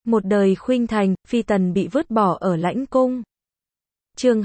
Một đời khuynh thành, phi tần bị vứt bỏ ở lãnh cung. Chương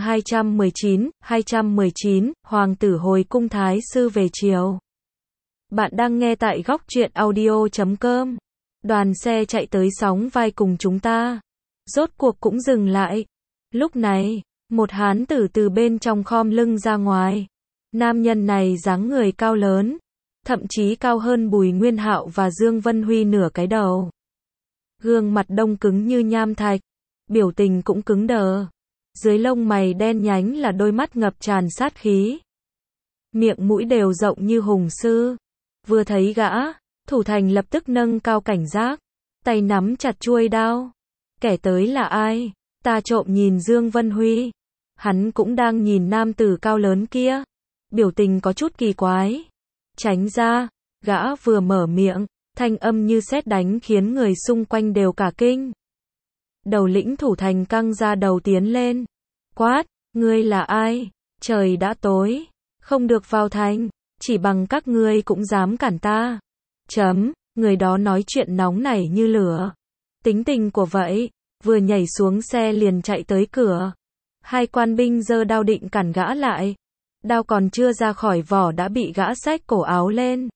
219, Hoàng tử hồi cung thái sư về chiều. Bạn đang nghe tại góc truyện audio.com. Đoàn xe chạy tới sóng vai cùng chúng ta. Rốt cuộc cũng dừng lại. Lúc này, một hán tử từ bên trong khom lưng ra ngoài. Nam nhân này dáng người cao lớn, thậm chí cao hơn Bùi Nguyên Hạo và Dương Vân Huy nửa cái đầu. Gương mặt đông cứng như nham thạch, biểu tình cũng cứng đờ. Dưới lông mày đen nhánh là đôi mắt ngập tràn sát khí. Miệng mũi đều rộng như hùng sư. Vừa thấy gã, Thủ Thành lập tức nâng cao cảnh giác, tay nắm chặt chuôi đao. Kẻ tới là ai? Ta trộm nhìn Dương Vân Huy. Hắn cũng đang nhìn nam tử cao lớn kia. Biểu tình có chút kỳ quái. Tránh ra, gã vừa mở miệng, thanh âm như sét đánh khiến người xung quanh đều cả kinh. Đầu lĩnh Thủ Thành căng ra đầu tiến lên. Quát, ngươi là ai? Trời đã tối, không được vào thành, chỉ bằng các ngươi cũng dám cản ta. Người đó nói chuyện nóng nảy như lửa. Tính tình của vậy, vừa nhảy xuống xe liền chạy tới cửa. Hai quan binh giơ đao định cản gã lại. Đao còn chưa ra khỏi vỏ đã bị gã xách cổ áo lên,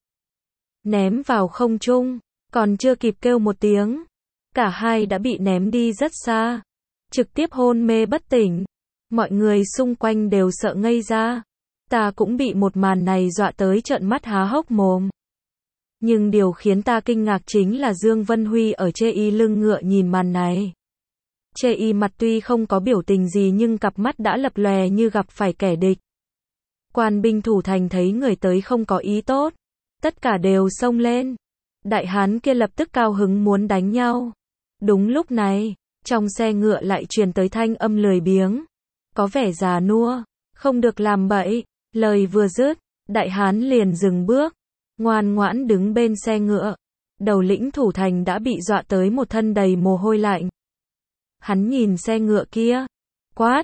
ném vào không trung, còn chưa kịp kêu một tiếng, cả hai đã bị ném đi rất xa, trực tiếp hôn mê bất tỉnh. Mọi người xung quanh đều sợ ngây ra. Ta cũng bị một màn này dọa tới trợn mắt há hốc mồm. Nhưng điều khiến ta kinh ngạc chính là Dương Vân Huy ở chê y lưng ngựa nhìn màn này. Chê y mặt tuy không có biểu tình gì nhưng cặp mắt đã lập lòe như gặp phải kẻ địch. Quan binh Thủ Thành thấy người tới không có ý tốt, tất cả đều xông lên. Đại hán kia lập tức cao hứng muốn đánh nhau. Đúng lúc này, trong xe ngựa lại truyền tới thanh âm lười biếng, có vẻ già nua, không được làm bậy. Lời vừa dứt, đại hán liền dừng bước, ngoan ngoãn đứng bên xe ngựa. Đầu lĩnh Thủ Thành đã bị dọa tới một thân đầy mồ hôi lạnh. Hắn nhìn xe ngựa kia, quát,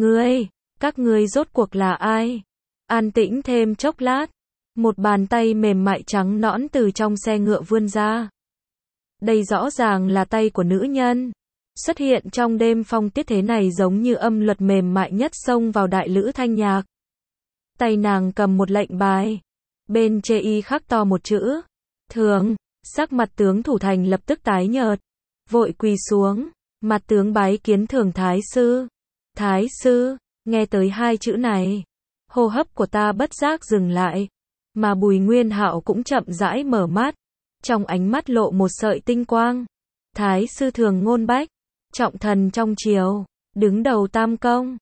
các ngươi rốt cuộc là ai? An tĩnh thêm chốc lát, một bàn tay mềm mại trắng nõn từ trong xe ngựa vươn ra. Đây rõ ràng là tay của nữ nhân. Xuất hiện trong đêm phong tiết thế này giống như âm luật mềm mại nhất xông vào đại lữ thanh nhạc. Tay nàng cầm một lệnh bài, bên chê y khắc to một chữ thường. Sắc mặt tướng Thủ Thành lập tức tái nhợt, vội quỳ xuống, mặt tướng bái kiến Thường thái sư. Thái sư, nghe tới hai chữ này, hô hấp của ta bất giác dừng lại, mà Bùi Nguyên Hạo cũng chậm rãi mở mắt, trong ánh mắt lộ một sợi tinh quang. Thái sư Thường Ngôn Bách, trọng thần trong triều, đứng đầu tam công,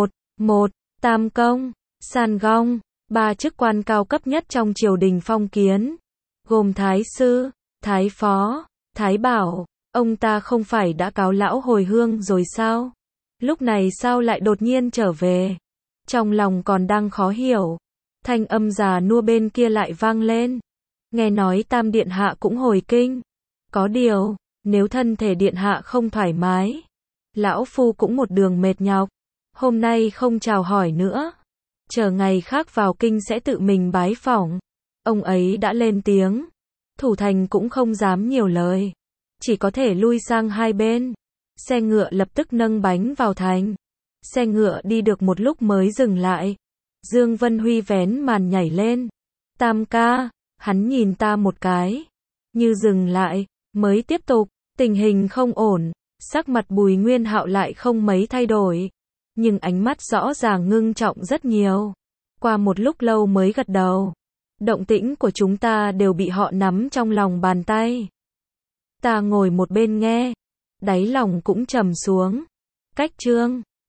tam công, san gong, ba chức quan cao cấp nhất trong triều đình phong kiến, gồm thái sư, thái phó, thái bảo. Ông ta không phải đã cáo lão hồi hương rồi sao? Lúc này sao lại đột nhiên trở về? Trong lòng còn đang khó hiểu, thanh âm già nua bên kia lại vang lên. Nghe nói Tam điện hạ cũng hồi kinh. Có điều, nếu thân thể điện hạ không thoải mái, lão phu cũng một đường mệt nhọc, hôm nay không chào hỏi nữa, chờ ngày khác vào kinh sẽ tự mình bái phỏng. Ông ấy đã lên tiếng, Thủ Thành cũng không dám nhiều lời, chỉ có thể lui sang hai bên. Xe ngựa lập tức nâng bánh vào thành. Xe ngựa đi được một lúc mới dừng lại. Dương Vân Huy vén màn nhảy lên. Tam ca, hắn nhìn ta một cái, như dừng lại, mới tiếp tục. Tình hình không ổn. Sắc mặt Bùi Nguyên Hạo lại không mấy thay đổi, nhưng ánh mắt rõ ràng ngưng trọng rất nhiều. Qua một lúc lâu mới gật đầu. Động tĩnh của chúng ta đều bị họ nắm trong lòng bàn tay. Ta ngồi một bên nghe, đáy lòng cũng trầm xuống. Cách chương